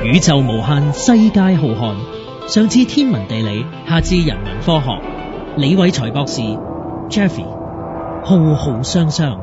宇宙無限，世界浩瀚。上至天文地理，下至人文科學，李偉才博士 Jeffrey 浩浩湯湯。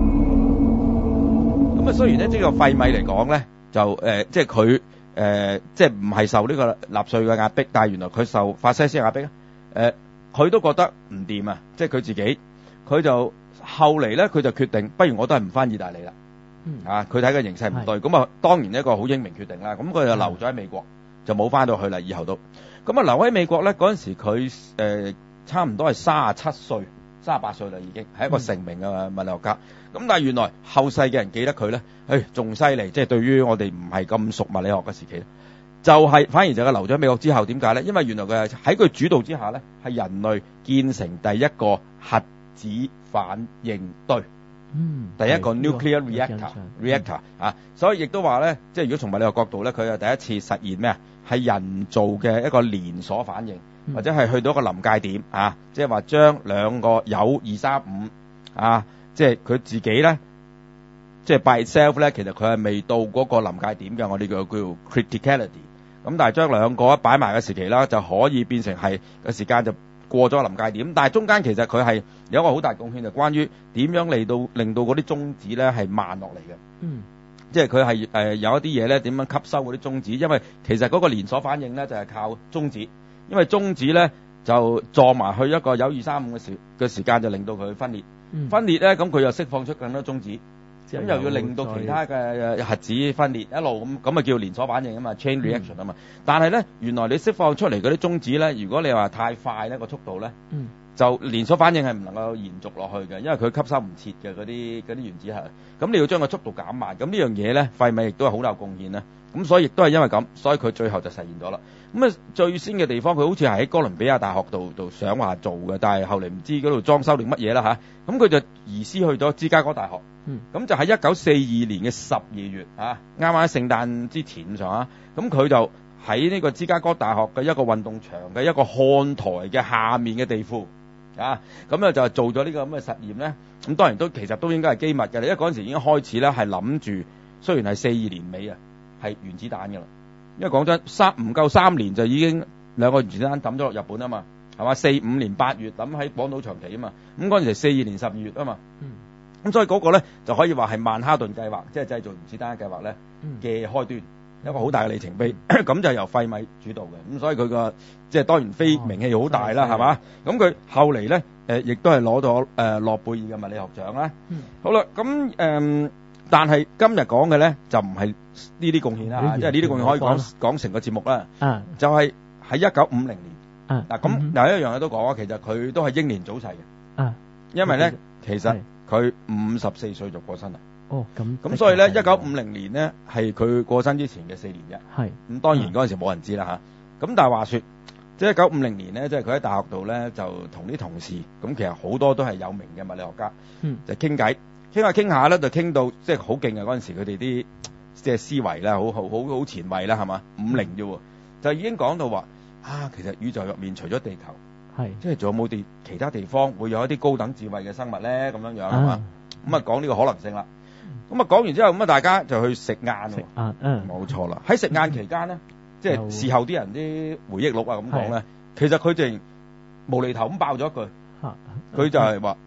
咁啊，雖然咧呢個費米嚟講咧，就即係佢即係唔係受呢個納粹嘅壓迫，但係原來佢受法西斯壓迫佢都覺得唔掂啊！即係佢自己，佢就後嚟咧，佢就決定，不如我都係唔翻意大利啦。佢睇個形勢唔對，咁啊當然一個好英明決定啦。咁佢就留咗喺美國，就冇翻到去啦。以後都咁啊，留喺美國咧嗰陣時，佢差唔多係37歲、38歲啦，已經係一個成名嘅物理學家。咁但係原來後世嘅人記得佢咧，仲犀利，即係對於我哋唔係咁熟物理學嘅時期咧，就係反而就係留咗喺美國之後，點解咧？因為原來佢係喺佢主導之下咧，係人類建成第一個核子反應堆。第一個 nuclear reactor 啊，所以亦都話咧，即係如果從物理學角度咧，佢係第一次實現咩啊？係人造嘅一個連鎖反應，或者係去到一個臨界點啊，即係話將兩個鈾235啊，即係佢自己咧，即係 by itself 咧，其實佢係未到嗰個臨界點嘅，我哋叫 criticality。咁但係將兩個一擺埋嘅時期啦，就可以變成係個時間就過咗臨界點，但係中間其實佢係有一個好大貢獻，就關於點樣令到嗰啲中子咧係慢落嚟嘅。即係佢係有一啲嘢咧點樣吸收嗰啲中子，因為其實嗰個連鎖反應咧就係靠中子，因為中子咧就撞埋去一個鈾235嘅時間，就令到佢分裂。分裂咧咁佢又釋放出更多中子，咁又要令到其他嘅核子分裂一路咁啊叫連鎖反應啊嘛 ，chain reaction 啊嘛。但係咧原來你釋放出嚟嗰啲中子咧，如果你話太快咧個速度咧，就連鎖反應係唔能夠延續落去嘅，因為佢吸收唔切嘅嗰啲原子核。咁你要將個速度減慢，咁呢樣嘢咧費米亦都係好有貢獻啦。咁所以亦都係因為咁，所以佢最後就實現咗啦。咁啊最先嘅地方佢好似係喺哥倫比亞大學度想話做嘅，但係後嚟唔知嗰度裝修定乜嘢啦嚇。咁佢就移師去咗芝加哥大學。咁就喺1942年嘅12月啊，啱啱喺聖誕之前咁上下，咁佢就喺呢個芝加哥大學嘅一個運動場嘅一個看台嘅下面嘅地庫啊，咁啊就做咗呢個咁嘅實驗咧。咁當然其實都應該係機密嘅，因為嗰陣時已經開始咧係諗住，雖然係42年尾啊，係原子彈㗎啦。因為講真，唔夠3年就已經兩個原子彈抌咗落日本啊嘛，係嘛？45年8月抌喺廣島長崎啊嘛，咁嗰陣時42年12月啊嘛。咁所以嗰個咧就可以話係曼哈頓計劃，即係製造原子彈計劃咧嘅開端，一個好大嘅里程碑。咁就由費米主導嘅，咁所以佢個即係當然非名氣好大啦，係嘛？咁佢後嚟咧亦都係攞到諾貝爾嘅物理學獎啦。好啦，咁但係今日講嘅咧就唔係呢啲貢獻啦，即係呢啲貢獻可以講成個節目啦。就係喺1950年。嗱咁有一樣嘢都講啊，其實佢都係英年早逝嘅。因為咧其實佢54歲就過身啦。咁所以咧1950年咧係佢過身之前嘅4年啫。咁當然嗰陣時冇人知啦嚇。咁但係話說，即係1950年咧，即係佢喺大學度咧就同啲同事，咁其實好多都係有名嘅物理學家，就傾偈，傾下咧就傾到即係好勁啊！嗰陣時佢哋啲即係思維啦，好前衛啦，係嘛？50啫喎，就已經講到話其實宇宙入面除咗地球，即係仲有冇其他地方會有一啲高等智慧嘅生物咧？咁樣樣係嘛？咁啊講呢個可能性啦。咁啊講完之後，咁啊大家就去食晏喎。冇錯啦。喺食晏期間咧，即係事後啲人啲回憶錄啊咁講咧，其實佢淨無厘頭咁爆咗一句，佢就係話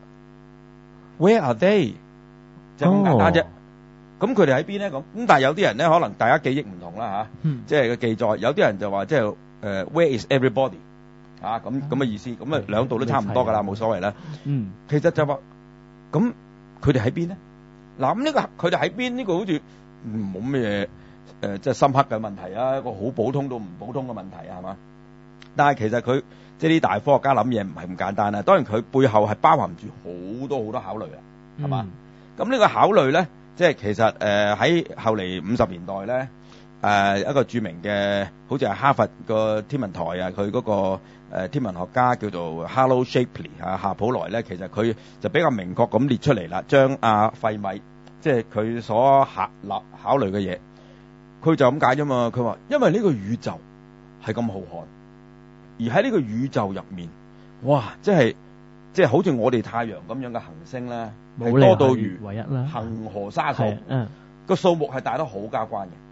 Where are they？ 就咁簡單啫。咁佢哋喺邊咧？咁但係有啲人咧，可能大家記憶唔同啦嚇。即係個記載，有啲人就話即係Where is everybody？ 咁嘅意思，咁啊兩度都差唔多㗎啦，冇所謂啦。其實就話咁佢哋喺邊咧？嗱咁呢個佢哋喺邊呢個好似冇咩即係深刻嘅問題啊，一個好普通到唔普通嘅問題係嘛？但係其實佢即係啲大科學家諗嘢唔係咁簡單啊。當然佢背後係包含住好多考慮啊，係嘛？咁呢個考慮咧，即係其實喺後嚟50年代咧，一個著名嘅好似係哈佛個天文台啊，佢嗰個天文學家叫做 Harlow Shapley 夏普萊咧，其實佢就比較明確咁列出嚟啦，將費米即係佢所考慮嘅嘢，佢就咁解啫嘛。佢話因為呢個宇宙係咁浩瀚，而喺呢個宇宙入面，哇，即係好似我哋太陽咁樣嘅行星咧，係多到如恒河沙數，個數目係大得好交關嘅。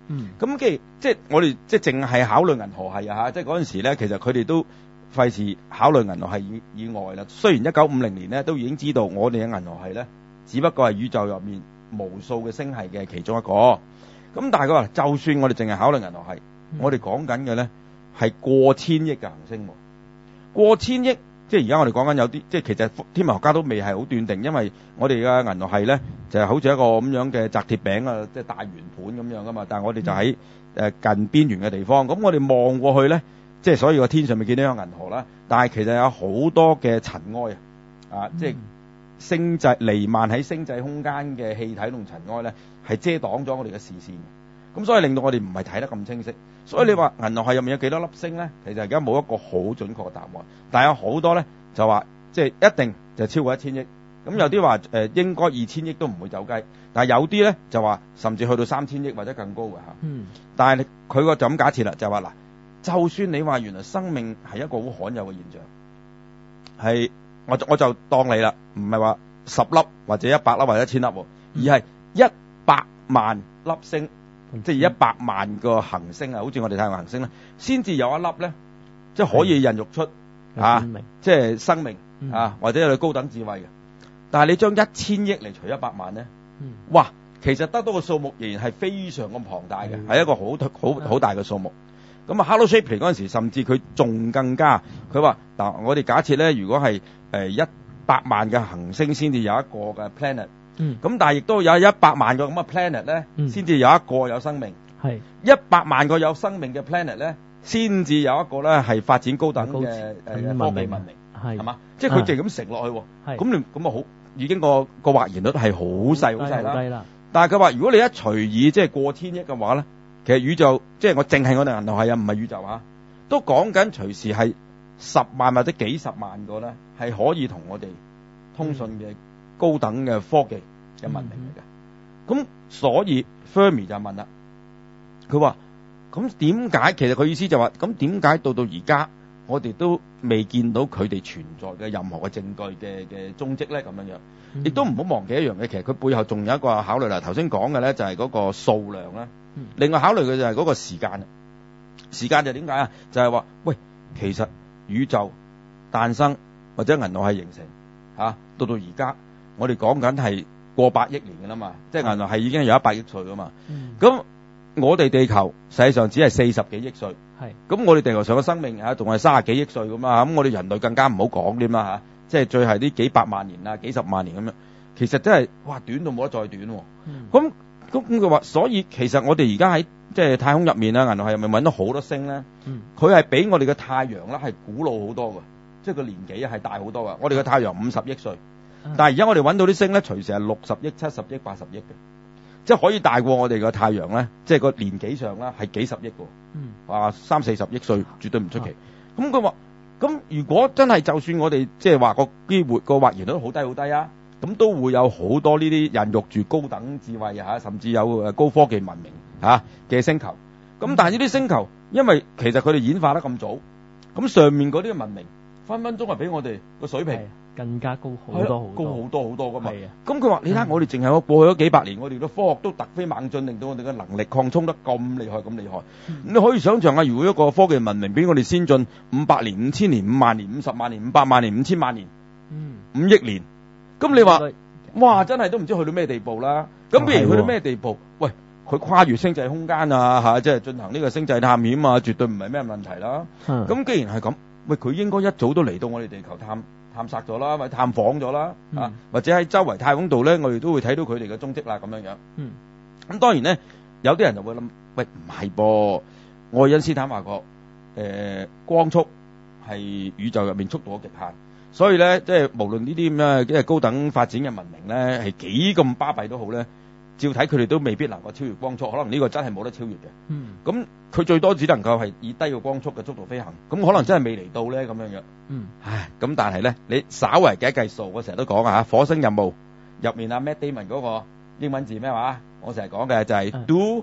咁即係我哋即係淨係考慮銀河系啊，即係嗰陣時咧，其實佢哋都費事考慮銀河系以外啦。雖然1950年咧都已經知道我哋嘅銀河系咧，只不過係宇宙入面無數嘅星系嘅其中一個。咁但係佢話，就算我哋淨係考慮銀河系，我哋講緊嘅咧係過千億嘅行星，過千億。即係而家我哋講緊有啲，即係其實天文學家都未係好斷定，因為我哋嘅銀河系咧就係好似一個咁樣嘅擲鐵餅啊，即係大圓盤咁樣噶嘛。但係我哋就喺近邊緣嘅地方，咁我哋望過去咧，即係所以個天上面見到有銀河啦。但係其實有好多嘅塵埃啊，即係星際彌漫喺星際空間嘅氣體同塵埃咧，係遮擋咗我哋嘅視線。咁所以令到我哋唔係睇得咁清晰。所以你話銀河系入面有幾多粒星咧？其實而家冇一個好準確嘅答案。但係有好多咧就話，即係一定就超過1000億。咁有啲話應該2000億都唔會走雞。但係有啲咧就話甚至去到3000億或者更高嘅嚇。但係佢個就咁假設啦，就話嗱，就算你話原來生命係一個好罕有嘅現象，係我就當你啦，唔係話10粒或者100粒或者1000粒，而係100萬粒星。即係100萬個行星啊，好似我哋太陽行星咧，先至有一粒咧，即係可以孕育出即係生命啊，或者有高等智慧嘅。但係你將1000億嚟除100萬咧，哇，其實得到嘅數目仍然係非常咁龐大嘅，係一個好大嘅數目。咁啊 ，Harlow Shapley 嗰陣時，甚至佢仲更加，佢話嗱，我哋假設咧，如果係100萬嘅行星先至有一個嘅 planet。咁但係亦都有100萬個咁嘅 planet 咧，先至有一個有生命。係100萬個有生命嘅 planet 咧，先至有一個咧係發展高等嘅科技文明，係嘛？即係佢淨係咁食落去，咁你咁啊好，已經個或然率係好細啦。但係佢話，如果你一除以即係過千億嘅話咧，其實宇宙即係我淨係我哋銀河系啊，唔係宇宙啊，都講緊隨時係10萬或者幾十萬個咧，係可以同我哋通訊嘅高等嘅科技嘅文明嚟嘅。咁所以 Fermi 就問啦，佢話咁點解？其實佢意思就話，咁點解到而家我哋都未見到佢哋存在嘅任何嘅證據嘅蹤跡咧？咁樣樣，亦都唔好忘記一樣嘅，其實佢背後仲有一個考慮啦。頭先講嘅咧就係嗰個數量啦，另外考慮嘅就係嗰個時間。時間就點解啊？就係話，喂，其實宇宙誕生或者銀河系形成嚇，到而家我哋講緊係過百億年㗎啦嘛，即係銀河系已經有100億歲㗎嘛。咁我哋地球實際上只係40幾億歲，咁我哋地球上嘅生命仲係30幾億歲咁嘛。咁我哋人類更加唔好講添啦嚇，即係最係啲幾百萬年啊、幾十萬年咁樣，其實真係哇短到冇得再短喎。咁佢話，所以其實我哋而家喺即係太空入面啊，銀河系入面揾到好多星咧，佢係比我哋嘅太陽啦係古老好多㗎，即係個年紀係大好多㗎。我哋嘅太陽50億歲，但係而家我哋揾到啲星咧，隨時係60億、70億、80億嘅，即係可以大過我哋嘅太陽咧，即係個年紀上啦係幾十億㗎，話30-40億歲絕對唔出奇。咁佢話，咁如果真係就算我哋即係話個機會個或然率好低好低啊，咁都會有好多呢啲孕育住高等智慧嚇，甚至有高科技文明嚇嘅星球。咁但係呢啲星球，因為其實佢哋演化得咁早，咁上面嗰啲文明分分鐘係比我哋個水平更加高好多高好多好多噶嘛。咁佢話：你睇我哋淨係過去咗幾百年，我哋嘅科學都突飛猛進，令到我哋嘅能力擴充得咁厲害咁厲害。你可以想象下，如果一個科技文明比我哋先進500年、5000年、5萬年、50萬年、500萬年、5000萬年、5億年，咁你話哇，真係都唔知去到咩地步啦。咁譬如去到咩地步？喂，佢跨越星際空間啊嚇，即係進行呢個星際探險啊，絕對唔係咩問題啦。咁既然係咁，喂，佢應該一早都嚟到我哋地球探索咗啦，或者探訪咗啦，或者喺周圍太空度咧，我哋都會睇到佢哋嘅蹤跡啦，咁樣樣。咁當然咧，有啲人就會諗，喂，唔係噃，愛因斯坦話過，光速係宇宙入面速度嘅極限，所以咧，即係無論呢啲咁嘅即係高等發展嘅文明咧，係幾咁巴閉都好咧，照睇佢哋都未必能夠超越光速，可能呢個真係冇得超越嘅。咁佢最多只能夠係以低個光速嘅速度飛行，咁可能真係未嚟到咧咁樣樣。唉，咁但係咧，你稍為計一計數，我成日都講啊，火星任務入面啊 Matt Damon 嗰個英文字咩話？我成日講嘅就係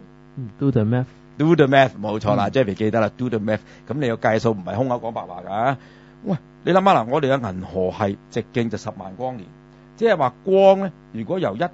do the math，do the math 冇錯啦，Jeffy 記得啦 ，do the math。咁你要計數唔係空口講白話㗎。喂，你諗下啦，我哋嘅銀河系直徑就10萬光年，即係話光咧，如果由1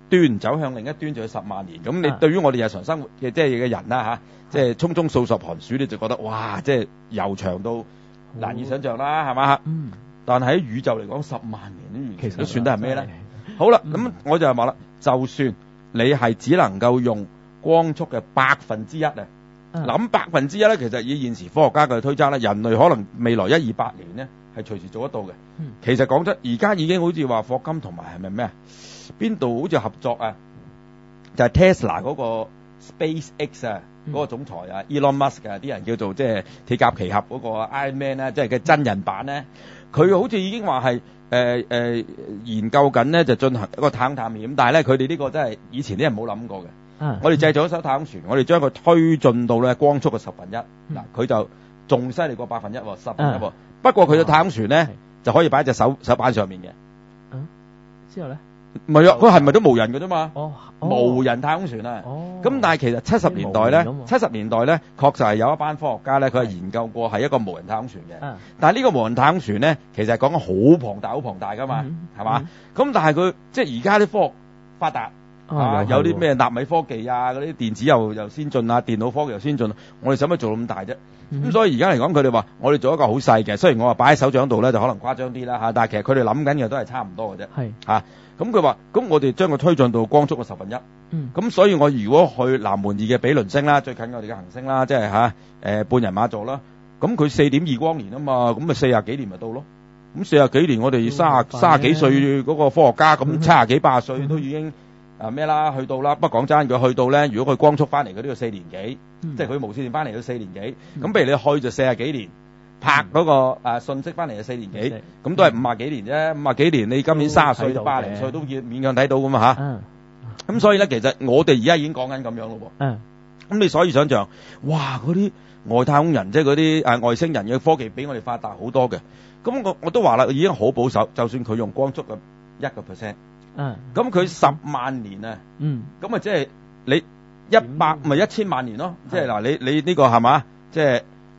端走向另一端就要10萬年。咁你對於我哋日常生活嘅即係嘅人啦嚇，即係匆匆數十寒暑，你就覺得哇，即係悠長到難以想像啦，係嘛？但係喺宇宙嚟講，10萬年其實都算得係咩咧？好啦，咁我就係話啦，就算你係只能夠用光速嘅1%啊，諗1%咧，其實以現時科學家嘅推測咧，人類可能未來100-200年咧係隨時做得到嘅。其實講真，而家已經好似話霍金同埋係咪咩啊？邊度好似合作啊？就係 Tesla 嗰個 SpaceX 啊，嗰個總裁啊，Elon Musk 啊，啲人叫做即係鐵甲奇俠嗰個 Iron Man 咧，即係嘅真人版咧，佢好似已經話係研究緊咧，就進行一個太空探險。但係咧，佢哋呢個真係以前啲人冇諗過嘅。我哋製造一艘太空船，我哋將佢推進到咧光速嘅1/10。嗱，佢就仲犀利過1%喎，1/10喎。不過佢嘅太空船咧就可以擺喺隻手板上面嘅。 之後咧？ 唔係啊，佢係咪都無人嘅啫嘛？無人太空船啊。咁但係其實70年代咧，確實係有一班科學家咧，佢係研究過係一個無人太空船嘅。但係呢個無人太空船咧，其實係講緊好龐大噶嘛，係嘛？咁但係佢即係而家啲科學發達。有啲咩納米科技啊，嗰啲電子又先進啊，電腦科技又先進，我哋使乜做咁大啫？咁所以而家嚟講，佢哋話我哋做一個好細嘅，雖然我話擺喺手掌度咧就可能誇張啲啦嚇，但係其實佢哋諗緊嘅都係差唔多嘅啫。咁佢話，咁我哋將佢推進到光速嘅1/10。咁所以我如果去南門2嘅比鄰星啦，最近我哋嘅行星啦，即係半人馬座啦，咁佢4.2光年啊嘛，咁咪40幾年咪到咯。咁40幾年，我哋30幾歲嗰個科學家，咁70幾80歲都已經。咩啦？去到啦，不過講真，佢去到咧，如果佢光速翻嚟，佢都要4年幾，即係佢無線電翻嚟要4年幾。咁譬如你去就40幾年，拍嗰個信息翻嚟就4年幾，咁都係50幾年啫。50幾年，你今年30歲、80零歲都勉強睇到㗎嘛嚇。咁所以咧，其實我哋而家已經講緊咁樣咯喎。咁你所以想象，哇！嗰啲外太空人，即係嗰啲外星人嘅科技比我哋發達好多嘅。咁我都話啦，已經好保守，就算佢用光速嘅1%。咁佢10萬年啊，咁啊即係你100咪1000萬年咯，即係嗱你呢個係嘛，即係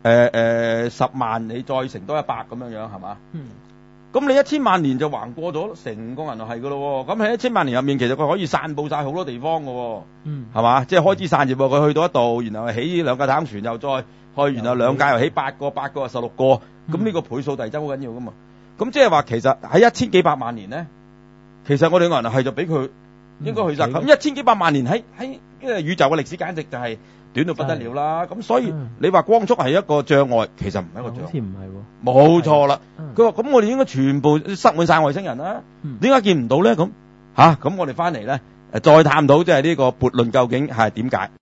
10萬你再乘多100咁樣係嘛，咁你1000萬年就橫過咗成個銀河系噶咯，咁喺1000萬年入面其實佢可以散佈晒好多地方噶，係嘛，即係開枝散葉，佢去到一度，然後起2架太空船又再去，然後2架又起8個又16個，咁呢個倍數遞增好緊要噶嘛，咁即係話其實喺1000幾百萬年咧。其實我哋銀河系就俾佢應該去晒，咁1000幾百萬年喺宇宙嘅歷史簡直就係短到不得了啦。咁所以你話光速係一個障礙，其實唔係一個障礙。好似唔係喎。冇錯啦。佢話咁我哋應該全部塞滿晒外星人啦。點解見唔到咧？咁我哋翻嚟咧再探討即係呢個悖論究竟係點解？